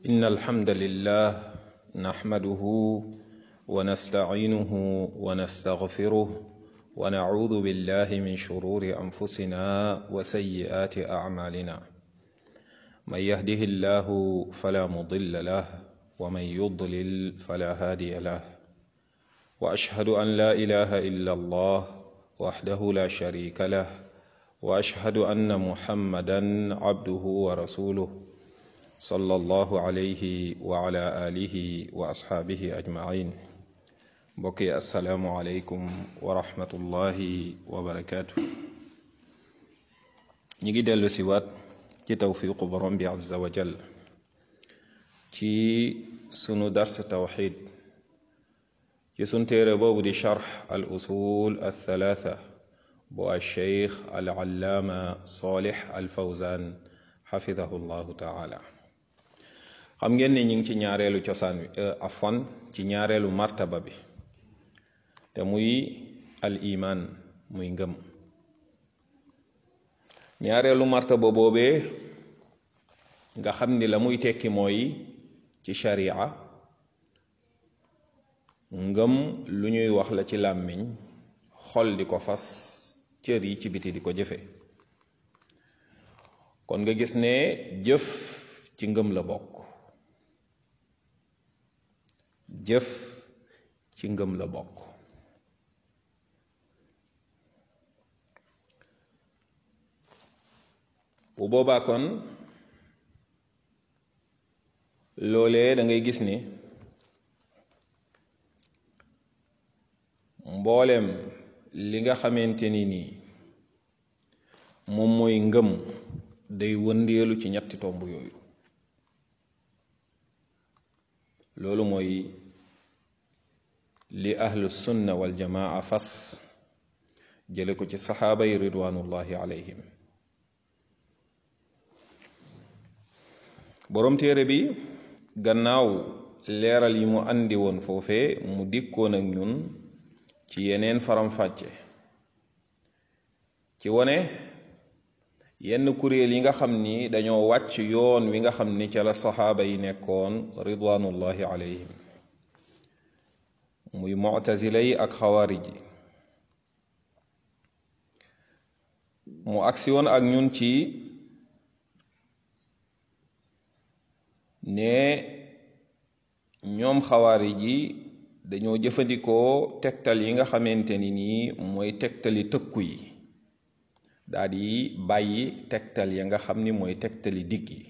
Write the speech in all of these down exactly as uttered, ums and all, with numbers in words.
إن الحمد لله نحمده ونستعينه ونستغفره ونعوذ بالله من شرور أنفسنا وسيئات أعمالنا من يهده الله فلا مضل له ومن يضلل فلا هادي له وأشهد أن لا إله إلا الله وحده لا شريك له وأشهد أن محمدا عبده ورسوله صلى الله عليه وعلى آله وأصحابه أجمعين بقي السلام عليكم ورحمة الله وبركاته نيجي دلو سيوات ci tawfiqu borom bi azza wa jal ci sunu dars tawxid ci sun téere boobu di charx al usul al thalatha bu al cheikh al allaama salih al fawzan xafidahu llahu taala xam ngeen ne ñi ngi ci ñaareelu cosaan wi afwan ci ñaareelu martaba bi te muy al iman muy ngëm ñaareelu martaba boobee nga xam ni la muy tekki mooy ci sharia ngëm lu ñuy wax la ci làmmiñ xol di ko fas cër yi ci biti di ko jëfe kon nga gis ne jëf ci ngëm la bokk jëf ci ngëm la bokk bu boobaa kon loolee da ngay gis ni mboolem li nga xamante ni nii moom mooy ngëm day wëndeelu ci ñetti tomb yooyu loolu mooy li ahlu sunna wal jamaa fas jële ko ci saxaaba yi ridwanullahi alayhim boroom téere bi gannaaw leeral yi mu andi woon foofee mu dikkoon ak ñun ci yeneen faram-fàcce ci wone yenn kuréel yi nga xam ni dañoo wàcc yoon wi nga xam ni ca la saxaaba yi nekkoon ridwanullahi alayhim muy mu'tazila yi ak xawaarij yi mu agsi woon ak ñun ci ne ñoom xawaarij yi dañoo jëfandikoo tegtal yi nga xamante ni nii mooy tegtali tëkku yi daal di bàyyi tegtal ya nga xam ni mooy tegtali digg yi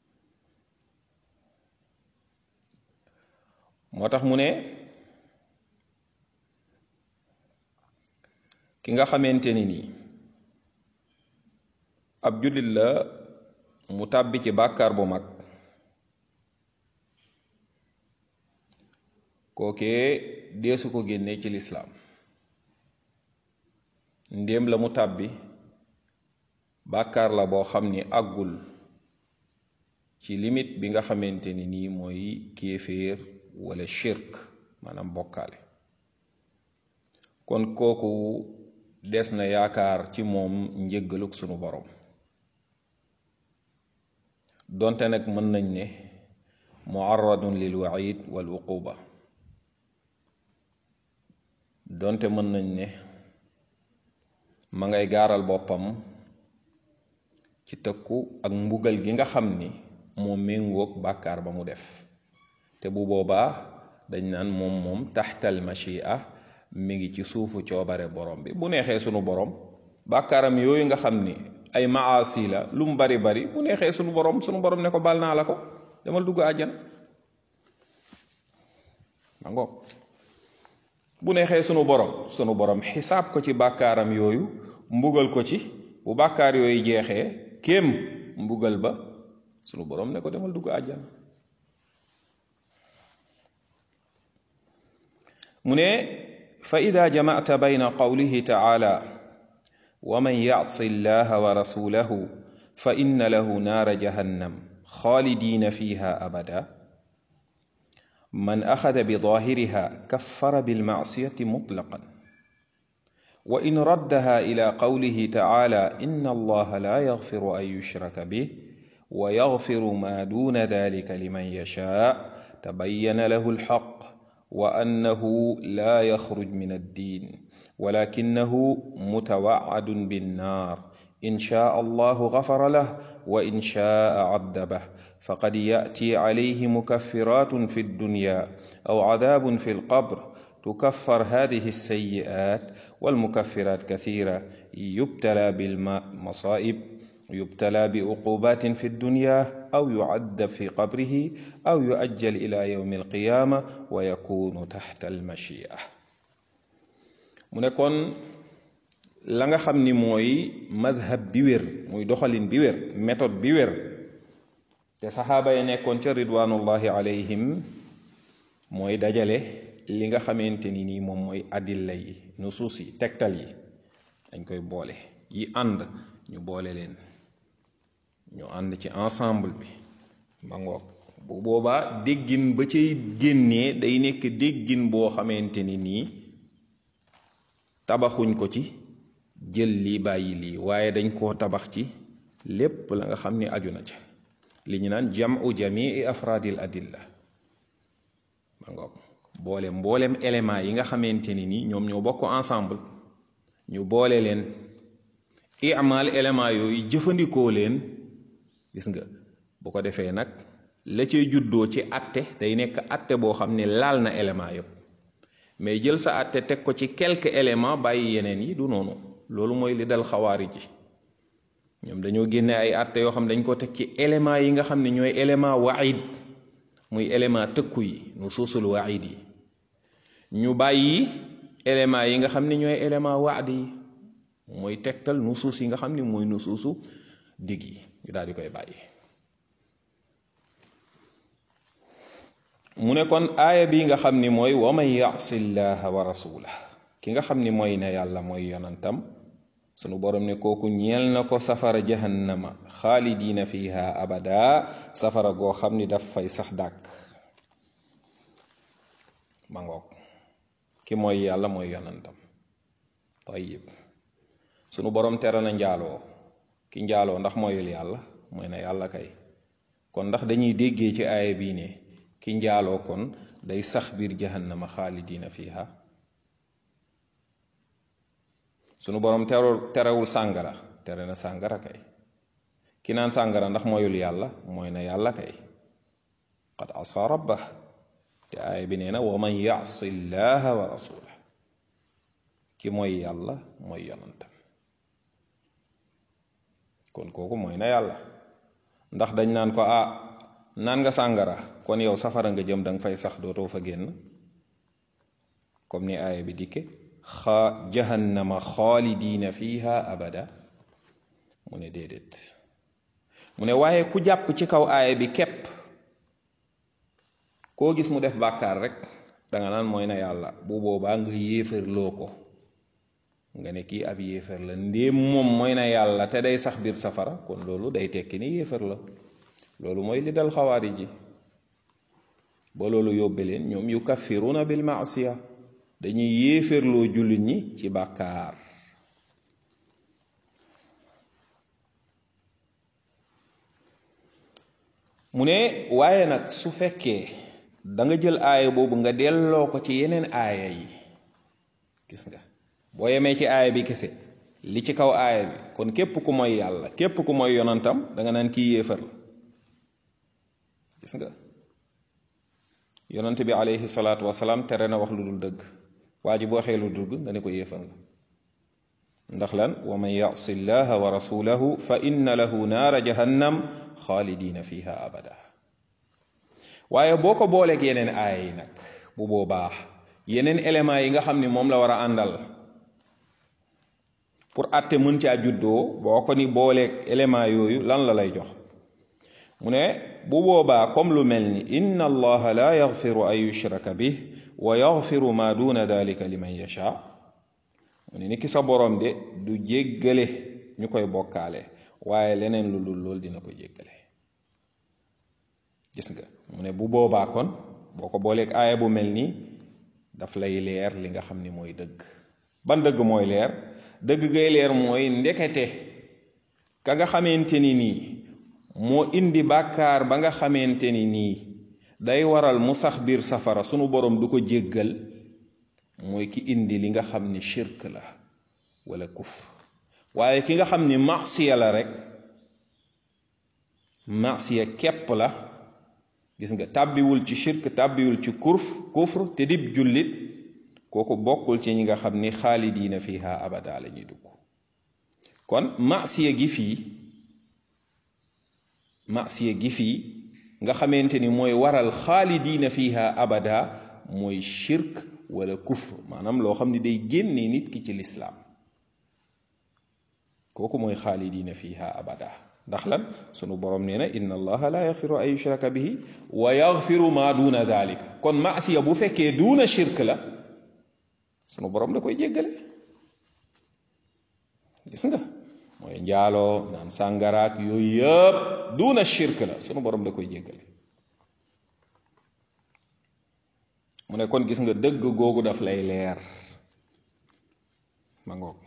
moo tax mu ne ki nga xamante ni nii ab jullit la mu tàbbi ci bàkkaar bu mag kookee deesu ko génne ci lislaam ndéem la mu tàbbi bàkkaar la boo xam ni àggul ci limite bi nga xamante ni nii mooy kéeféer wala shirk maanaam bokkaale kon kooku des na yaakaar ci moom njëggaluk sunu borom donte nag mën nañ ne muarradun lil waid wal uquba donte mën nañ ne ma ngay gaaral boppam ci tëkku ak mbugal gi nga xam ni moo méngoog bàkkaar ba mu def te bu boobaa dañ naan moom moom taxtal machia mi ngi ci suufu coobare borom bi bu neexee sunu borom bàkkaaram yooyu nga xam ni ay maasi la lu mu bari bari bu neexee sunu borom sunu borom ne ko bal naa la ko demal dugg àjjana ma ngoog bu neexee sunu borom sunu borom xisaab ko ci bàkkaaram yooyu mbugal ko ci bu bàkkaar yooyu jeexee kéem mbugal ba sunu borom ne ko demal dugg àjjana mu ne fa ida jama'ta bayna qawlihi ta'ala wa man ya'si llaha wa rasulahu fa inna lahu naara jahannam xaalidina fiha abada من أخذ بظاهرها كفر بالمعصية مطلقا وإن ردها إلى قوله تعالى إن الله لا يغفر أن يشرك به wa yaghfiru ma duna dhalika liman yasha tabayyana lahu alhaq wa annahu la yakhruj min ad-din walakinahu mutawa'adun bin-nar in sha'a Allahu ghafara lahu wa in sha'a 'addabahu faqad ya'ti 'alayhi mukaffiratun fi ad-dunya aw 'adhabun fi al-qabr تكفر هذه السيئات والمكفرات كثيرة يبتلى بالمصائب يبتلى بعقوبات في الدنيا أو يعذب في قبره أو يؤجل إلى يوم القيامة ويكون تحت المشيئة mu ne kon la nga xam ni mooy mazhab bi wér muy doxalin bi wér méthode bi wér te saxaaba yi nekkoon ca ridwanullahi alayhim mooy dajale li nga xamante ni nii moom mooy adilla yi nusuus yi tegtal yi dañ koy boole yi ànd ñu boole leen ñu ànd ci ensemble bi ba ngoog bu boobaa déggin ba cay génnee day nekk déggin boo xamante ni nii tabaxuñ ko ci jël lii bàyyi lii waaye dañ koo tabax ci lépp la nga xam ni aju na ca li ñu naan jam'u jamii afraadil adilla ba ngoog boole mboolem élément yi nga xamante ni nii ñoom ñoo bokk ensemble ñu boole leen imal élément yooyu jëfandikoo leen gis nga bu ko defee nag la cay juddoo ci atte day nekk atte boo xam ne laal na élément yëpp mais jël sa atte teg ko ci quelques éléments bàyyi yeneen yi du noonu loolu mooy li dal xawaari ji ñoom dañoo génne ay atte yoo xam dañ ko teg ci élément yi nga xam ne ñooy élément waid muy élément tëkku yi nu suusul waid yi ñu bàyyi élément yi nga xam ne ñooy élément waad yi mooy tegtal nu suus yi nga xam ne mooy nu suusu digg yi ñu daal di koy bàyyi mu ne kon aaya bi nga xam ni mooy wa man ya'si llaha wa rasulah ki nga xam ni mooy ne yàlla mooy yonantam sunu borom ne kooku ñeel na ko safara jahannama xaalidiina fiha abada safara goo xam ni daf fay sax dàkk ma ngoog ki mooy yàlla mooy yonantam tayyib sunu borom tere na njaaloo ki njaaloo ndax mooyul yàlla mooy na yàlla kay kon ndax dañuy déggee ci aaya bii ne ki njaaloo kon day sax biir jahannama xaalidiina fiha sunu borom terewul terewul sàngara tere na sàngara kay ki naan sàngara ndax mooyul yàlla mooy na yàlla kay qad asa rabbah te aaya bi nee na wa man ya'si llaha wa rasulah ki mooy yàlla mooy yonantam kon kooku mooy na yàlla ndax dañ naan ko ah naan nga sàngara kon yow safara nga jëm danga fay sax dootoo fa génn comme ni aaya bi dikke xa jahannama xaalidiina fiha abada mu ne déedéet mu ne waaye ku jàpp ci kaw aaya bi képp koo gis mu def bàkkaar rek danga naan mooy na yàlla bu boobaa nga yéefërloo ko nga ne kii ab yéefar la ndéem moom mooy na yàlla te day sax biir safara kon loolu day tekki ni yéefar la loolu mooy li dal xawaari ji ba loolu yóbbe leen ñoom yu kaffiruna bil maasiya dañuy yéefarloo jullit ñi ci bàkkaar mu ne waaye nag su fekkee da nga jël aaya boobu nga delloo ko ci yeneen aaya yi gis nga boo yemee ci aaya bi kese li ci kaw aaya bi kon képp ku mooy yàlla képp ku mooy yonantam da nga naan kii yéefar la gis nga yonant bi alayhi salaatu wasalaam tere na wax lu dul dëgg waa ji boo waxee lu dul dëgg nga ne ko yéefar nga ndax lan wa man ya'si llaha wa rasulahu fa inna lahu naara jahannam xaalidiina fiha abada waaye boo ko booleeg yeneen aaya yi nag bu boobaa yeneen éléments yi nga xam ni moom la war a àndal pour àtte mën caa juddoo boo ko ni booleeg éléments yooyu lan la lay jox mu ne bu boobaa comme lu mel ni inna allaha la yaghfiru an yushraka bih wa yaghfiru ma duna dalika liman yasha mu ne ni ki sa borom de du jéggale ñu koy bokkaale waaye leneen lu dul lool dina ko jéggale gis nga mu ne bu boobaa kon boo ko booleeg aaya bu mel nii daf lay leer li nga xam ni mooy dëgg ban dëgg mooy leer dëgg gay leer mooy ndekete ka nga xamante ni nii moo indi bàkkaar ba nga xamante ni nii day waral mu sax biir safara sunu borom du ko jéggal mooy ki indi li nga xam ni shirk la wala kufr. waaye ki nga xam ni masiya la rek masiya képp la, gis nga tàbbiwul ci shirk tàbbiwul ci kurf kufr te dib jullit, kooku bokkul ci ñi nga xam ni xaalidiina fiha abada la ñuy dugg. kon masiya gi fii masiya gi fii nga xamante ni mooy waral xaalidiina fiha abada mooy shirk wala kufr, maanaam loo xam ni day génne nit ki ci lislaam, kooku mooy xaalidiina fiha abada. ndax lan? sunu borom nee na inna allaha la yaxfiru an yushraka bihi wa yaxfiru ma duna dalika. kon masiya bu fekkee duuna shirk la sunu borom da koy jéggale. gis nga mooy njaaloo naan sàngaraak yooyu yëpp duuna shirk la sunu borom da koy jéggale. mu ne kon gis nga dëgg googu daf lay leer ma ngoog.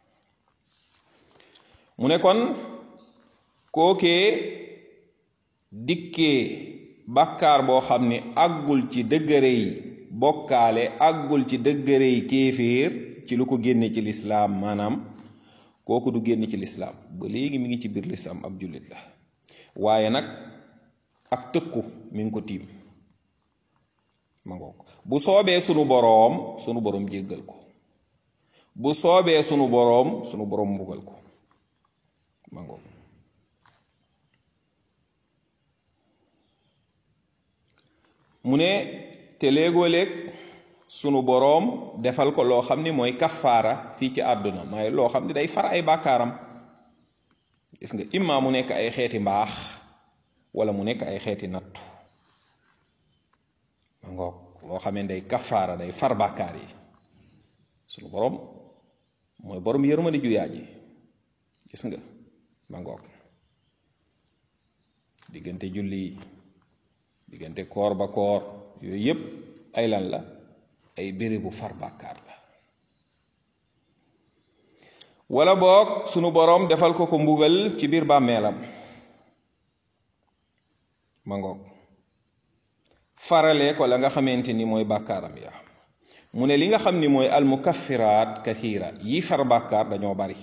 mu ne kon kookee dikkee bàkkaar boo xam ni àggul ci dëggëre yi bokkaale, àggul ci dëggëre yi kéeféer ci lu ko génne ci lislaam, maanaam kooku du génn ci lislaam ba léegi mi ngi ci biir lislaam, ab jullit la, waaye nag ak tëkku mi ngi ko tiim ma ngoog. bu soobee sunu boroom sunu boroom jéggal ko, bu soobee sunu boroom sunu boroom mbugal ko ma ngoog. mu ne te léegoo-léeg sunu boroom defal ko loo xam ni mooy kafaara fii ci àdduna, mooy loo xam ni day far ay bàkkaaram. gis nga imma mu nekk ay xeeti mbaax wala mu nekk ay xeeti nattu ma ngoog, loo xam ne day kafaara day far bàkkaar yi. sunu boroom mooy boroom yërmande ju yaa ji, gis nga ma ngoog. diggante julli, diggante koor ba koor, yooyu yépp ay lan la? ay béré bu far bàkkaar la. wala boog sunu boroom defal ko ko mbugal ci biir bàmmeelam ma ngoog, farale ko la nga xamante ni mooy bàkkaaram ya. mu ne li nga xam ni mooy almukaffiraat kathira, yi far bàkkaar dañoo bari.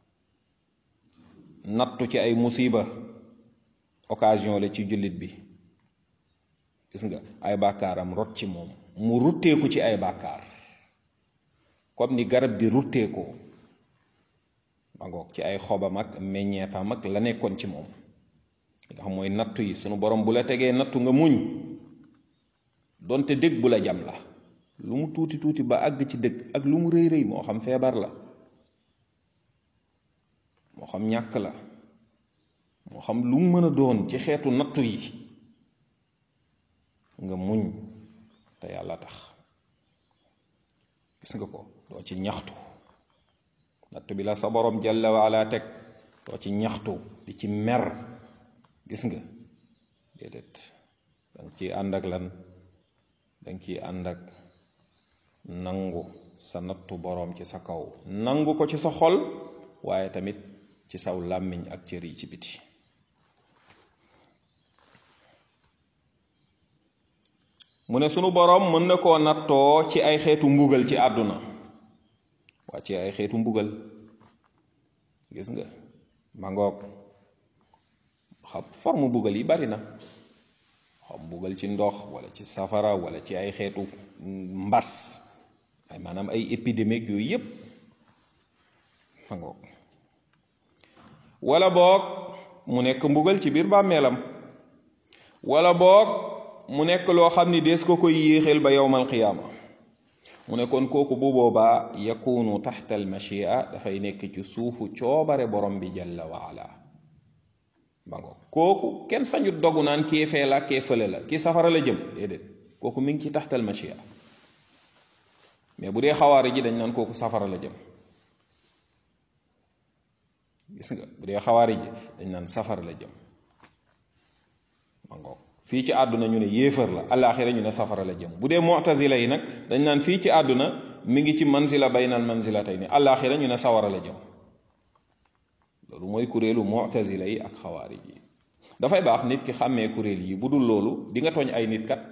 nattu ci ay musiba occasion la ci jullit bi, gis nga ay bàkkaaram rot ci moom, mu rutteeku ci ay bàkkaar comme ni garab di rutteekoo ma ngoog ci ay xobam ak meññeefam ak la nekkoon ci moom. li nga xam mooy nattu yi, sunu borom bu la tegee nattu nga muñ, donte dëgg bu la jam la, lu mu tuuti tuuti ba àgg ci dëgg ak lu mu rëy rëy, moo xam feebar la, moo xam ñàkk la, moo xam lu mu mën a doon ci xeetu nattu yi, nga muñ te yàlla tax. gis nga ko, doo ci ñaxtu. nattu bi la sa borom jalla wa ala teg, doo ci ñaxtu di ci mer, gis nga déedéet, danga ciy ànd ak lan? danga ciy ànd ak nangu sa nattu boroom ci sa kaw, nangu ko ci sa xol, waaye tamit ci saw làmmiñ ak cër yi ci biti. mu ne sunu boroom mën na koo nattoo ci ay xeetu mbugal ci àdduna, waa ci ay xeetu mbugal, gis nga ma ngoog. xam forme mbugal yi bari na, xam mbugal ci ndox wala ci safara wala ci ay xeetu mbas, ay maanaam ay épidémie yooyu yépp ma ngoog. wala boog mu nekk mbugal ci biir bàmmeelam, wala boog mu nekk loo xam ni dees ko koy yéexeel ba yowmal qiyaama. mu ne kon kooku bu boobaa yakunu taxta al machia, dafay nekk ci suufu coobare borom bi jalla wa ala ba ngoog. kooku kenn sañut dogu naan kee fee la kee fële la, kii safara la jëm, déedéet, kooku mi ngi ci taxta al machia. mais bu dee xawaari ji dañ naan kooku safara la jëm, gis nga bu dee xawaari ji dañ naan safara la jëm ma ngoog. fii ci àdduna ñu ne yéefar la, alaaxira ñu ne safara la jëm. bu dee mu'tazila yi nag dañ naan fii ci àdduna mi ngi ci manzila baynal manzilatayni, alaaxira ñu ne sawara la jëm. loolu mooy kuréelu mu'tazila yi ak xawaarij yi. dafay baax nit ki xàmmee kuréel yi bu dul loolu di nga tooñ ay nit kat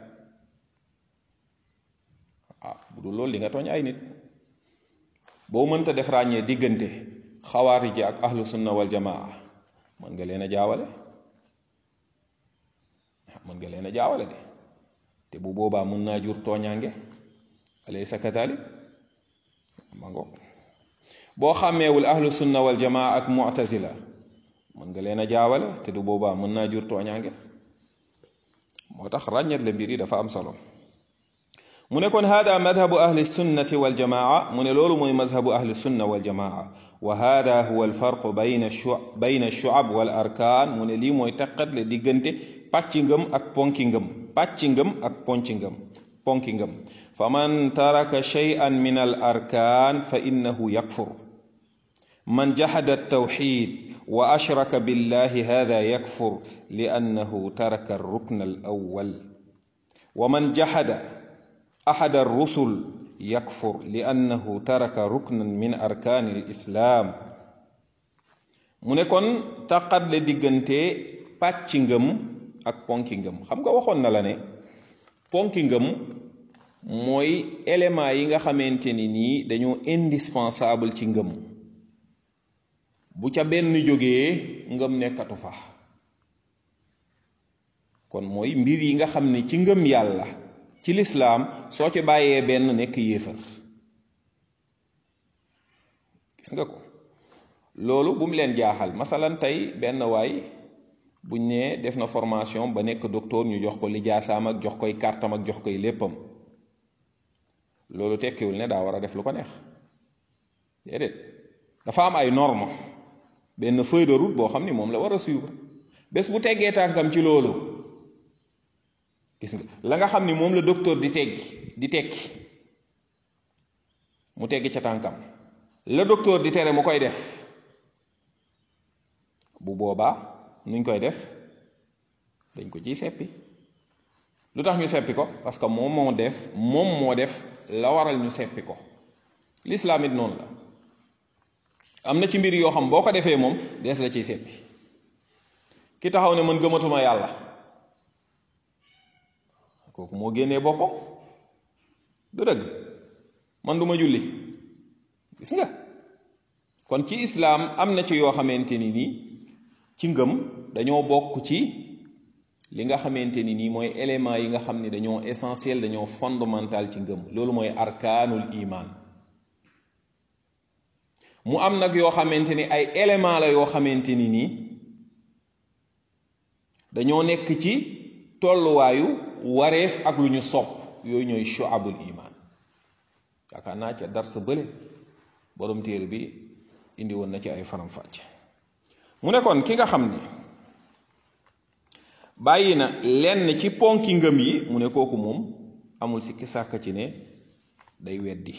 ah bu dul loolu di nga tooñ ay nit boo mënta def ràññee diggante xawaarij ji ak ahlu sunna wal jamaa mën nga leen a jaawale mën nga leen a jaawale de te bu boobaa mën naa jur tooñaange alaysa kadalik ma ngo boo xàmmeewul ahlu sunna wal jamaa ak mu'tazila mën nga leen a jaawale te du boobaa mën naa jur tooñaange moo tax ràññet la mbir yi dafa am solo mu ne kon hada madhabu ahli sunnati wal jamaa mu ne loolu mooy madhabu ahli sunna wal jamaa wa hada huwa alfarqu bayna bayna alshu'ab wal arkaan mu ne lii mooy teqat le diggante pàcci ngëm ak ponki ngëm pàcci ngëm ak ponci ngëm ponki ngëm fa man taraka shay'an min al arkaan fa innahu yakfur man jahada altawxid wa ashraka billahi hada yakfur li annahu taraka alrukna alawwal wa man jahada أحد الرسل يكفر لأنه ترك ركنا من أركان الإسلام mu ne kon taqat le diggante pàcc ngëm ak ponki ngëm xam nga waxoon na la ne ponki ngëm mooy élément yi nga xamante ni nii dañoo indispensable ci ngëm bu ca benn jógee ngëm nekkatu fa kon mooy mbir yi nga xam ne ci ngëm yàlla ci lislaam soo ci bàyyee benn nekk yéefar gis nga ko loolu bu mu leen jaaxal masalan tey benn waay buñ ne def na formation ba nekk docteur ñu jox ko lijaasaam ak jox koy kartam ak jox koy léppam loolu tekkiwul ne daa war a def lu ko neex déedéet dafa am ay norme benn feuille de route boo xam ni moom la war a suivre bés bu teggee tànkam ci loolu gis nga la nga xam ni moom la docteur di teggi di tekki mu teggi ca tànkam la docteur di tere mu koy def bu boobaa nuñ koy def dañ ko ciy seppi lu tax ñu seppi ko parce que moom moo def moom moo def la waral ñu seppi ko l'islam it noonu la am na ci mbir yoo xam boo ko defee moom dees la ciy seppi ki taxaw ne man gëmatuma yàlla kooku moo génnee boppam du dëgg man du ma julli gis nga kon ci islaam am na ci yoo xamante ni nii ci ngëm dañoo bokk ci li nga xamante ni nii mooy élément yi nga xam ne dañoo essentiel dañoo fondamental ci ngëm loolu mooy arkaanul iman mu am nag yoo xamante ni ay élément la yoo xamante ni nii dañoo nekk ci tolluwaayu wareef ak lu ñu sopp yooyu ñooy shu'abul iman yaakaar naa ca dar sa bële borom téere bi indi woon na ci ay faram-fàcce mu ne kon ki nga xam ni bàyyi na lenn ci ponki ngëm yi mu ne kooku moom amul sikki sàkk ci ne day weddi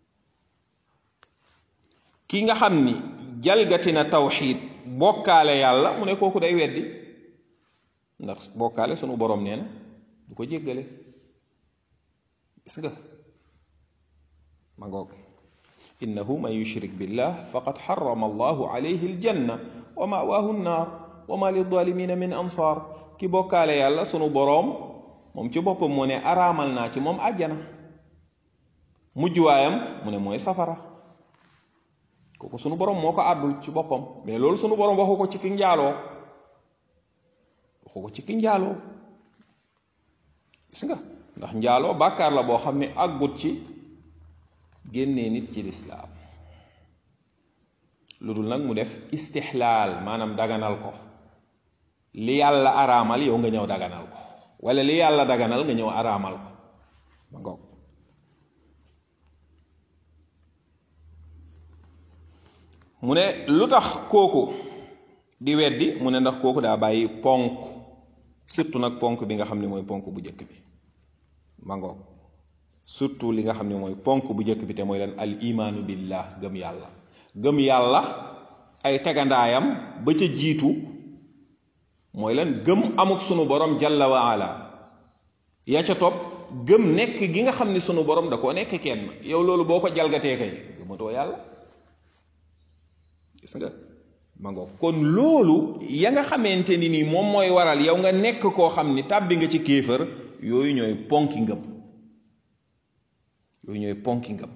ki nga xam ni jalgati na tawxiid bokkaale yàlla mu ne kooku day weddi ndax bokkaale sunu borom nee na du ko jéggale gis nga ma ngoog innahu man yushrik billah faqad harrama allahu alayhi aljanna wa ma'waahu nnaar wa ma lidzalimina min ansaar ki bokkaale yàlla sunu boroom moom ci boppam moo ne araamal naa ci moom àjjana mujjuwaayam mu ne mooy safara kooku sunu boroom moo ko àddul ci boppam mais loolu sunu boroom waxu ko ci ki njaaloo waxu ko ci ki njaaloo gis nga ndax njaaloo bàkkaar la boo xam ne àggut ci génnee nit ci lislaam lu dul nag mu def istixlaal maanaam daganal ko li yàlla araamal yow nga ñëw daganal ko wala li yàlla daganal nga ñëw araamal ko ma ngoog mu ne lu tax kooku di weddi mu ne ndax kooku daa bàyyi ponk surtout nag ponk bi nga xam ne mooy ponk bu njëkk bi ma ngoog surtout li nga xam ne mooy ponk bu njëkk bi te mooy lan al imaanu billah gëm yàlla gëm yàlla ay tegandaayam ba ca jiitu mooy lan gëm amuk sunu borom jalla wa ala yaa ca topp gëm nekk gi nga xam ne sunu borom da koo nekk kenn yow loolu boo ko jalgatee kay gëmatoo yàlla gis nga ma ngoog kon loolu ya nga xamante ni nii moom mooy waral yow nga nekk koo xam ni tàbbi nga ci kéefër yooyu ñooy ponki ngëm yooyu ñooy ponki ngëm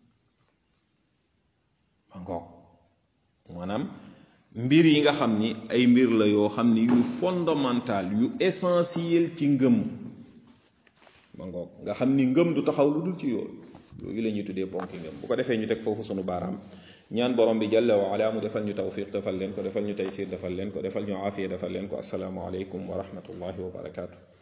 ma ngoog maanaam mbir yi nga xam ni ay mbir la yoo xam ni yu fondamental yu essentiel ci ngëm ma ngoog nga xam ni ngëm du taxaw lu dul ci yooyu yooyu la ñuy tuddee ponki ngëm bu ko defee ñu teg foofu sunu baaraam ñaan borom bi jalla wa ala mu defal ñu tawfiq defal leen ko defal ñu taysir defal leen ko defal ñu aafiya defal leen ko assalaamu aleykum wa rahmatullahi wa barakaatu